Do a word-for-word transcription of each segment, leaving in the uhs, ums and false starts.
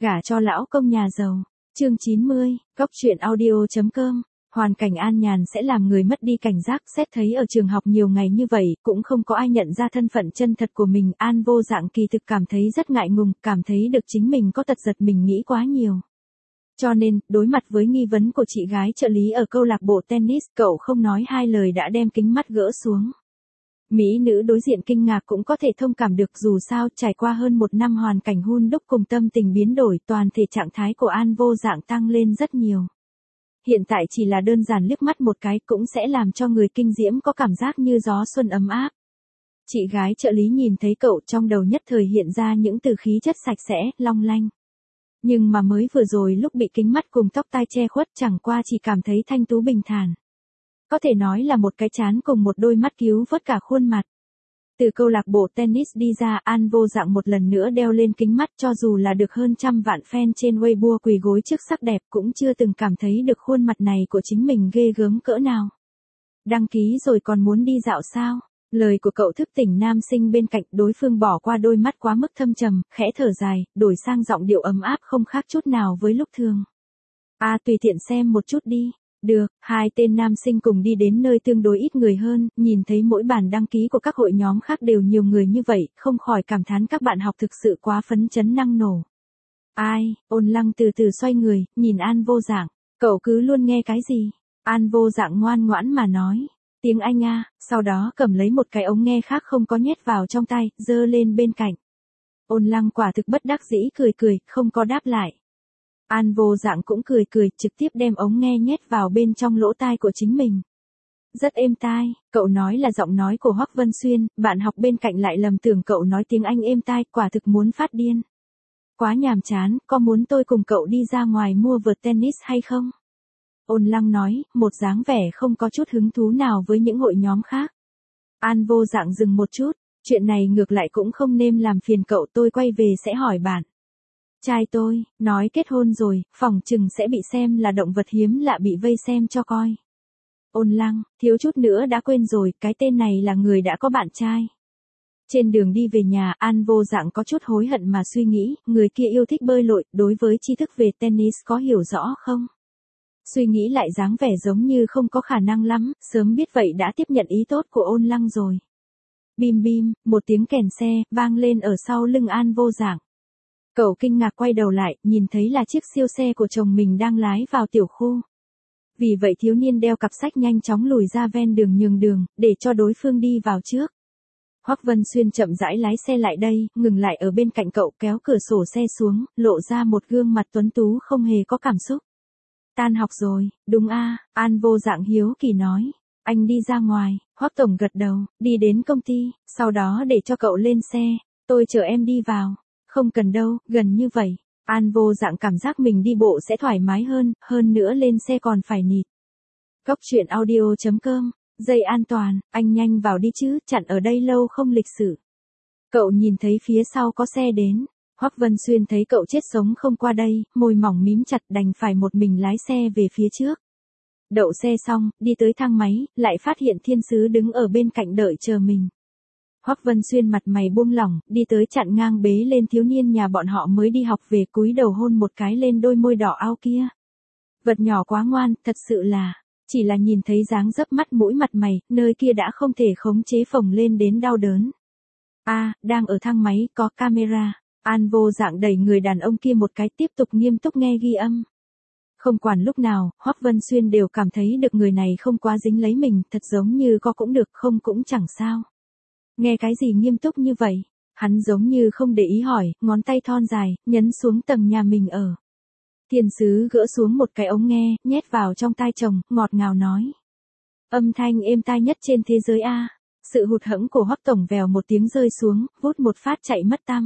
Gả cho lão công nhà giàu. Chương chín mươi, Cóc truyện audio chấm com. Hoàn cảnh an nhàn sẽ làm người mất đi cảnh giác, xét thấy ở trường học nhiều ngày như vậy, cũng không có ai nhận ra thân phận chân thật của mình, An Vô Dạng kỳ thực cảm thấy rất ngại ngùng, cảm thấy được chính mình có tật giật mình nghĩ quá nhiều. Cho nên, đối mặt với nghi vấn của chị gái trợ lý ở câu lạc bộ tennis, cậu không nói hai lời đã đem kính mắt gỡ xuống. Mỹ nữ đối diện kinh ngạc cũng có thể thông cảm được, dù sao trải qua hơn một năm hoàn cảnh hun đúc cùng tâm tình biến đổi, toàn thể trạng thái của An Vô Dạng tăng lên rất nhiều. Hiện tại chỉ là đơn giản liếc mắt một cái cũng sẽ làm cho người kinh diễm có cảm giác như gió xuân ấm áp. Chị gái trợ lý nhìn thấy cậu trong đầu nhất thời hiện ra những từ khí chất sạch sẽ, long lanh. Nhưng mà mới vừa rồi lúc bị kính mắt cùng tóc tai che khuất chẳng qua chỉ cảm thấy thanh tú bình thản. Có thể nói là một cái trán cùng một đôi mắt cứu vớt cả khuôn mặt. Từ câu lạc bộ tennis đi ra, An Vô Dạng một lần nữa đeo lên kính mắt, cho dù là được hơn trăm vạn fan trên Weibo quỳ gối trước sắc đẹp cũng chưa từng cảm thấy được khuôn mặt này của chính mình ghê gớm cỡ nào. Đăng ký rồi còn muốn đi dạo sao? Lời của cậu thức tỉnh nam sinh bên cạnh, đối phương bỏ qua đôi mắt quá mức thâm trầm, khẽ thở dài, đổi sang giọng điệu ấm áp không khác chút nào với lúc thường. À, tùy tiện xem một chút đi. Được, hai tên nam sinh cùng đi đến nơi tương đối ít người hơn, nhìn thấy mỗi bản đăng ký của các hội nhóm khác đều nhiều người như vậy, không khỏi cảm thán các bạn học thực sự quá phấn chấn năng nổ. Ai, Ôn Lăng từ từ xoay người, nhìn An Vô Dạng, cậu cứ luôn nghe cái gì? An Vô Dạng ngoan ngoãn mà nói, tiếng Anh a, sau đó cầm lấy một cái ống nghe khác không có nhét vào trong tay, giơ lên bên cạnh. Ôn Lăng quả thực bất đắc dĩ cười cười, không có đáp lại. An Vô Dạng cũng cười cười, trực tiếp đem ống nghe nhét vào bên trong lỗ tai của chính mình. Rất êm tai, cậu nói là giọng nói của Hoắc Vân Xuyên, bạn học bên cạnh lại lầm tưởng cậu nói tiếng Anh êm tai, quả thực muốn phát điên. Quá nhàm chán, có muốn tôi cùng cậu đi ra ngoài mua vợt tennis hay không? Ôn Lăng nói, một dáng vẻ không có chút hứng thú nào với những hội nhóm khác. An Vô Dạng dừng một chút, chuyện này ngược lại cũng không nên làm phiền cậu, tôi quay về sẽ hỏi bạn. Trai tôi, nói kết hôn rồi, phỏng chừng sẽ bị xem là động vật hiếm lạ bị vây xem cho coi. Ôn Lăng, thiếu chút nữa đã quên rồi, cái tên này là người đã có bạn trai. Trên đường đi về nhà, An Vô Dạng có chút hối hận mà suy nghĩ, người kia yêu thích bơi lội, đối với tri thức về tennis có hiểu rõ không? Suy nghĩ lại dáng vẻ giống như không có khả năng lắm, sớm biết vậy đã tiếp nhận ý tốt của Ôn Lăng rồi. Bim bim, một tiếng kèn xe, vang lên ở sau lưng An Vô Dạng. Cậu kinh ngạc quay đầu lại, nhìn thấy là chiếc siêu xe của chồng mình đang lái vào tiểu khu. Vì vậy thiếu niên đeo cặp sách nhanh chóng lùi ra ven đường nhường đường, để cho đối phương đi vào trước. Hoắc Vân Xuyên chậm rãi lái xe lại đây, ngừng lại ở bên cạnh cậu, kéo cửa sổ xe xuống, lộ ra một gương mặt tuấn tú không hề có cảm xúc. Tan học rồi, đúng a? An Vô Dạng hiếu kỳ nói. Anh đi ra ngoài, Hoắc Tổng gật đầu, đi đến công ty, sau đó để cho cậu lên xe, tôi chở em đi vào. Không cần đâu, gần như vậy. An Vô Dạng cảm giác mình đi bộ sẽ thoải mái hơn, hơn nữa lên xe còn phải nịt. Cóc truyện audio chấm com, dây an toàn, anh nhanh vào đi chứ, chặn ở đây lâu không lịch sự. Cậu nhìn thấy phía sau có xe đến. Hoắc Vân Xuyên thấy cậu chết sống không qua đây, môi mỏng mím chặt đành phải một mình lái xe về phía trước. Đậu xe xong, đi tới thang máy, lại phát hiện Thiên Sứ đứng ở bên cạnh đợi chờ mình. Hoắc Vân Xuyên mặt mày buông lỏng, đi tới chặn ngang bế lên thiếu niên nhà bọn họ mới đi học về, cúi đầu hôn một cái lên đôi môi đỏ ao kia. Vật nhỏ quá ngoan, thật sự là, chỉ là nhìn thấy dáng dấp mắt mũi mặt mày, nơi kia đã không thể khống chế phồng lên đến đau đớn. A, à, đang ở thang máy, có camera. An Vô Dạng đẩy người đàn ông kia một cái, tiếp tục nghiêm túc nghe ghi âm. Không quản lúc nào, Hoắc Vân Xuyên đều cảm thấy được người này không quá dính lấy mình, thật giống như có cũng được không cũng chẳng sao. Nghe cái gì nghiêm túc như vậy? Hắn giống như không để ý hỏi, ngón tay thon dài, nhấn xuống tầng nhà mình ở. Thiên Sứ gỡ xuống một cái ống nghe, nhét vào trong tai chồng, ngọt ngào nói. Âm thanh êm tai nhất trên thế giới a. Sự hụt hẫng của Hoắc Tổng vèo một tiếng rơi xuống, vút một phát chạy mất tăm.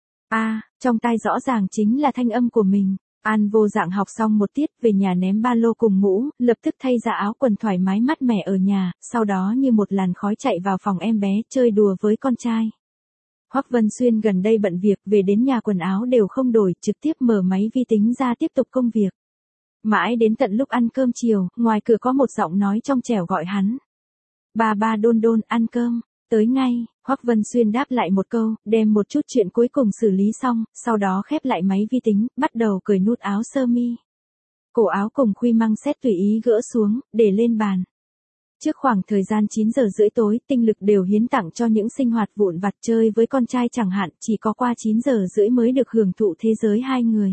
A, trong tai rõ ràng chính là thanh âm của mình. An Vô Dạng học xong một tiết về nhà ném ba lô cùng mũ, lập tức thay ra áo quần thoải mái mát mẻ ở nhà, sau đó như một làn khói chạy vào phòng em bé, chơi đùa với con trai. Hoắc Vân Xuyên gần đây bận việc, về đến nhà quần áo đều không đổi, trực tiếp mở máy vi tính ra tiếp tục công việc. Mãi đến tận lúc ăn cơm chiều, ngoài cửa có một giọng nói trong trẻo gọi hắn. Ba ba Đôn Đôn, ăn cơm. Tới ngay, Hoắc Vân Xuyên đáp lại một câu, đem một chút chuyện cuối cùng xử lý xong, sau đó khép lại máy vi tính, bắt đầu cởi nút áo sơ mi. Cổ áo cùng khuy măng set tùy ý gỡ xuống, để lên bàn. Trước khoảng thời gian chín giờ rưỡi tối, tinh lực đều hiến tặng cho những sinh hoạt vụn vặt chơi với con trai chẳng hạn, chỉ có qua chín giờ rưỡi mới được hưởng thụ thế giới hai người.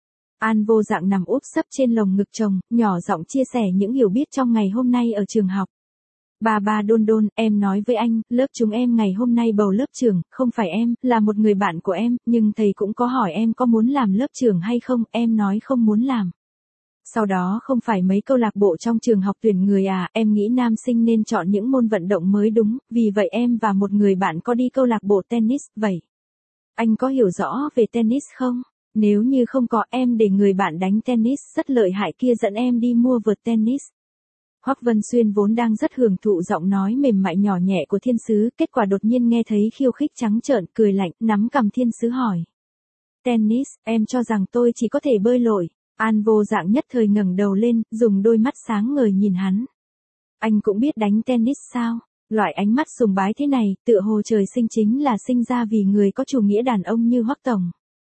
An Vô Dạng nằm úp sấp trên lồng ngực chồng, nhỏ giọng chia sẻ những hiểu biết trong ngày hôm nay ở trường học. Bà bà Đôn Đôn, em nói với anh, lớp chúng em ngày hôm nay bầu lớp trưởng, không phải em, là một người bạn của em, nhưng thầy cũng có hỏi em có muốn làm lớp trưởng hay không, em nói không muốn làm. Sau đó không phải mấy câu lạc bộ trong trường học tuyển người à, em nghĩ nam sinh nên chọn những môn vận động mới đúng, vì vậy em và một người bạn có đi câu lạc bộ tennis, vậy. Anh có hiểu rõ về tennis không? Nếu như không có em để người bạn đánh tennis rất lợi hại kia dẫn em đi mua vợt tennis. Hoắc Vân Xuyên vốn đang rất hưởng thụ giọng nói mềm mại nhỏ nhẹ của thiên sứ, kết quả đột nhiên nghe thấy khiêu khích trắng trợn, cười lạnh, nắm cầm thiên sứ hỏi. Tennis, em cho rằng tôi chỉ có thể bơi lội. An Vô Dạng nhất thời ngẩng đầu lên, dùng đôi mắt sáng ngời nhìn hắn. Anh cũng biết đánh tennis sao? Loại ánh mắt sùng bái thế này, tựa hồ trời sinh chính là sinh ra vì người có chủ nghĩa đàn ông như Hoắc tổng.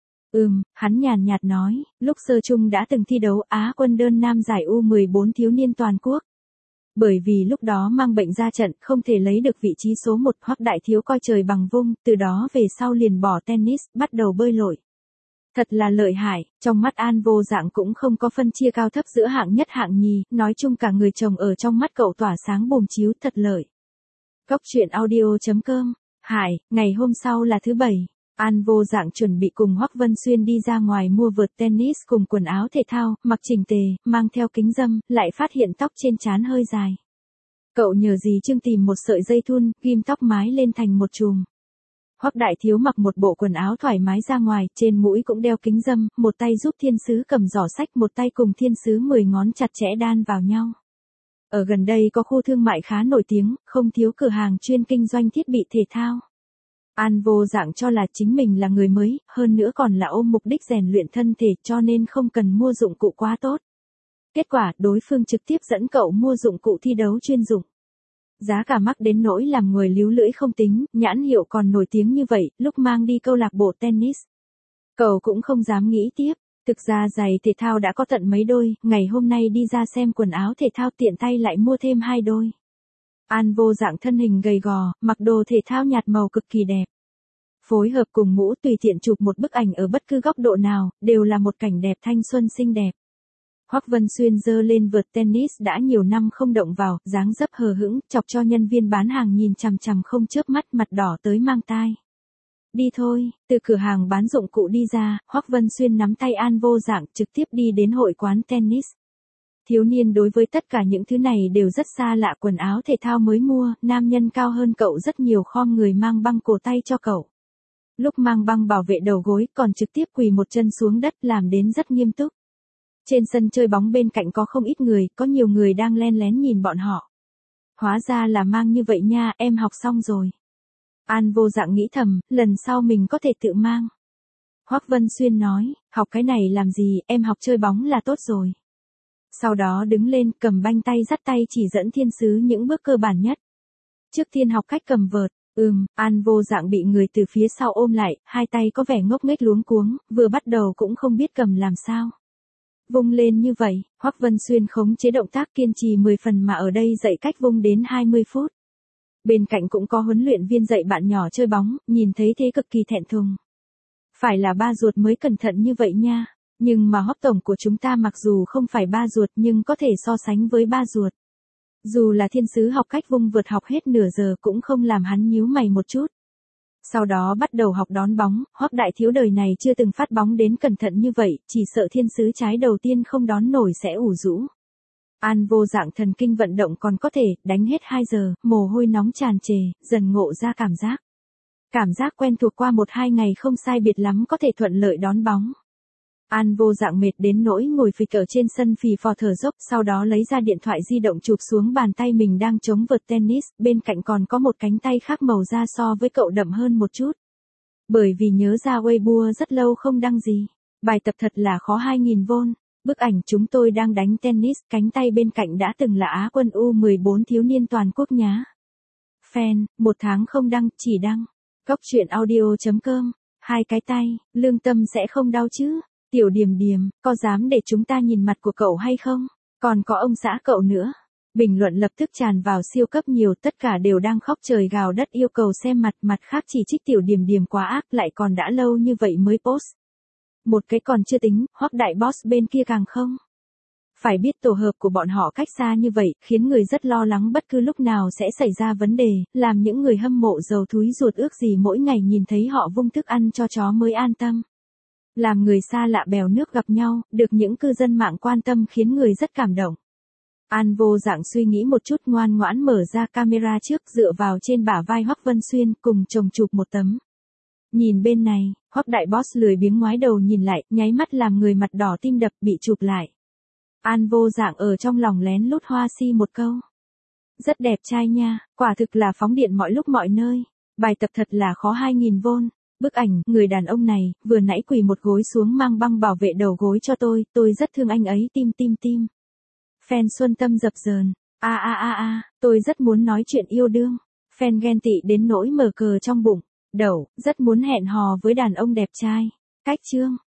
Ừm, hắn nhàn nhạt nói, lúc sơ chung đã từng thi đấu Á quân đơn nam giải U mười bốn thiếu niên toàn quốc. Bởi vì lúc đó mang bệnh ra trận, không thể lấy được vị trí số một, Hoắc đại thiếu coi trời bằng vung, từ đó về sau liền bỏ tennis, bắt đầu bơi lội. Thật là lợi hại, trong mắt An Vô Dạng cũng không có phân chia cao thấp giữa hạng nhất hạng nhì, nói chung cả người chồng ở trong mắt cậu tỏa sáng bùm chiếu, thật lợi. Cốc truyện audio chấm com. Hải, ngày hôm sau là thứ bảy. An Vô Dạng chuẩn bị cùng Hoắc Vân Xuyên đi ra ngoài mua vợt tennis cùng quần áo thể thao, mặc chỉnh tề, mang theo kính râm, lại phát hiện tóc trên trán hơi dài. Cậu nhờ dì Trương tìm một sợi dây thun, ghim tóc mái lên thành một chùm. Hoắc đại thiếu mặc một bộ quần áo thoải mái ra ngoài, trên mũi cũng đeo kính râm, một tay giúp thiên sứ cầm giỏ sách, một tay cùng thiên sứ mười ngón chặt chẽ đan vào nhau. Ở gần đây có khu thương mại khá nổi tiếng, không thiếu cửa hàng chuyên kinh doanh thiết bị thể thao. An Vô Dạng cho là chính mình là người mới, hơn nữa còn là ôm mục đích rèn luyện thân thể cho nên không cần mua dụng cụ quá tốt. Kết quả, đối phương trực tiếp dẫn cậu mua dụng cụ thi đấu chuyên dụng. Giá cả mắc đến nỗi làm người líu lưỡi không tính, nhãn hiệu còn nổi tiếng như vậy, lúc mang đi câu lạc bộ tennis. Cậu cũng không dám nghĩ tiếp, thực ra giày thể thao đã có tận mấy đôi, ngày hôm nay đi ra xem quần áo thể thao tiện tay lại mua thêm hai đôi. An Vô Dạng thân hình gầy gò, mặc đồ thể thao nhạt màu cực kỳ đẹp. Phối hợp cùng mũ tùy tiện chụp một bức ảnh ở bất cứ góc độ nào, đều là một cảnh đẹp thanh xuân xinh đẹp. Hoắc Vân Xuyên giơ lên vợt tennis đã nhiều năm không động vào, dáng dấp hờ hững, chọc cho nhân viên bán hàng nhìn chằm chằm không chớp mắt, mặt đỏ tới mang tai. Đi thôi, từ cửa hàng bán dụng cụ đi ra, Hoắc Vân Xuyên nắm tay An Vô Dạng trực tiếp đi đến hội quán tennis. Thiếu niên đối với tất cả những thứ này đều rất xa lạ, quần áo thể thao mới mua, nam nhân cao hơn cậu rất nhiều khom người mang băng cổ tay cho cậu. Lúc mang băng bảo vệ đầu gối còn trực tiếp quỳ một chân xuống đất làm đến rất nghiêm túc. Trên sân chơi bóng bên cạnh có không ít người, có nhiều người đang len lén nhìn bọn họ. Hóa ra là mang như vậy nha, em học xong rồi. An Vô Dạng nghĩ thầm, lần sau mình có thể tự mang. Hoắc Vân Xuyên nói, học cái này làm gì, em học chơi bóng là tốt rồi. Sau đó đứng lên, cầm banh tay dắt tay chỉ dẫn thiên sứ những bước cơ bản nhất. Trước tiên học cách cầm vợt. Ừm, An Vô Dạng bị người từ phía sau ôm lại, hai tay có vẻ ngốc nghếch luống cuống, vừa bắt đầu cũng không biết cầm làm sao. Vung lên như vậy, Hoắc Vân Xuyên khống chế động tác kiên trì mười phần mà ở đây dạy cách vung đến hai mươi phút. Bên cạnh cũng có huấn luyện viên dạy bạn nhỏ chơi bóng, nhìn thấy thế cực kỳ thẹn thùng. Phải là ba ruột mới cẩn thận như vậy nha, nhưng mà Hoắc tổng của chúng ta mặc dù không phải ba ruột nhưng có thể so sánh với ba ruột. Dù là thiên sứ học cách vung vượt học hết nửa giờ cũng không làm hắn nhíu mày một chút. Sau đó bắt đầu học đón bóng, Hoắc đại thiếu đời này chưa từng phát bóng đến cẩn thận như vậy, chỉ sợ thiên sứ trái đầu tiên không đón nổi sẽ ủ rũ. An Vô Dạng thần kinh vận động còn có thể, đánh hết hai giờ, mồ hôi nóng tràn trề, dần ngộ ra cảm giác. Cảm giác quen thuộc qua một hai ngày không sai biệt lắm có thể thuận lợi đón bóng. An Vô Dạng mệt đến nỗi ngồi phịch ở trên sân phì phò thở dốc, sau đó lấy ra điện thoại di động chụp xuống bàn tay mình đang chống vợt tennis, bên cạnh còn có một cánh tay khác màu da so với cậu đậm hơn một chút. Bởi vì nhớ ra Weibo rất lâu không đăng gì. Bài tập thật là khó hai nghìn vôn. Bức ảnh chúng tôi đang đánh tennis, cánh tay bên cạnh đã từng là Á quân U mười bốn thiếu niên toàn quốc nhá. Fan, một tháng không đăng, chỉ đăng. Cóc truyện audio chấm com. Hai cái tay, lương tâm sẽ không đau chứ? Tiểu Điềm Điềm, có dám để chúng ta nhìn mặt của cậu hay không? Còn có ông xã cậu nữa. Bình luận lập tức tràn vào siêu cấp nhiều, tất cả đều đang khóc trời gào đất yêu cầu xem mặt, mặt khác chỉ trích Tiểu Điềm Điềm quá ác, lại còn đã lâu như vậy mới post. Một cái còn chưa tính, Hoắc đại boss bên kia càng không. Phải biết tổ hợp của bọn họ cách xa như vậy, khiến người rất lo lắng bất cứ lúc nào sẽ xảy ra vấn đề, làm những người hâm mộ dầu thúi ruột ước gì mỗi ngày nhìn thấy họ vung thức ăn cho chó mới an tâm. Làm người xa lạ bèo nước gặp nhau, được những cư dân mạng quan tâm khiến người rất cảm động. An vô dạng suy nghĩ một chút ngoan ngoãn mở ra camera trước dựa vào trên bả vai Hoắc Vân Xuyên cùng chồng chụp một tấm. Nhìn bên này, Hoắc đại boss lười biếng ngoái đầu nhìn lại, nháy mắt làm người mặt đỏ tim đập bị chụp lại. An vô dạng ở trong lòng lén lút hoa si một câu. Rất đẹp trai nha, quả thực là phóng điện mọi lúc mọi nơi. Bài tập thật là khó hai nghìn vôn. Bức ảnh, người đàn ông này, vừa nãy quỳ một gối xuống mang băng bảo vệ đầu gối cho tôi, tôi rất thương anh ấy tim tim tim. Fan Xuân Tâm dập dờn. A a a a, tôi rất muốn nói chuyện yêu đương. Fan ghen tị đến nỗi mở cờ trong bụng. Đậu, rất muốn hẹn hò với đàn ông đẹp trai. Cách chương.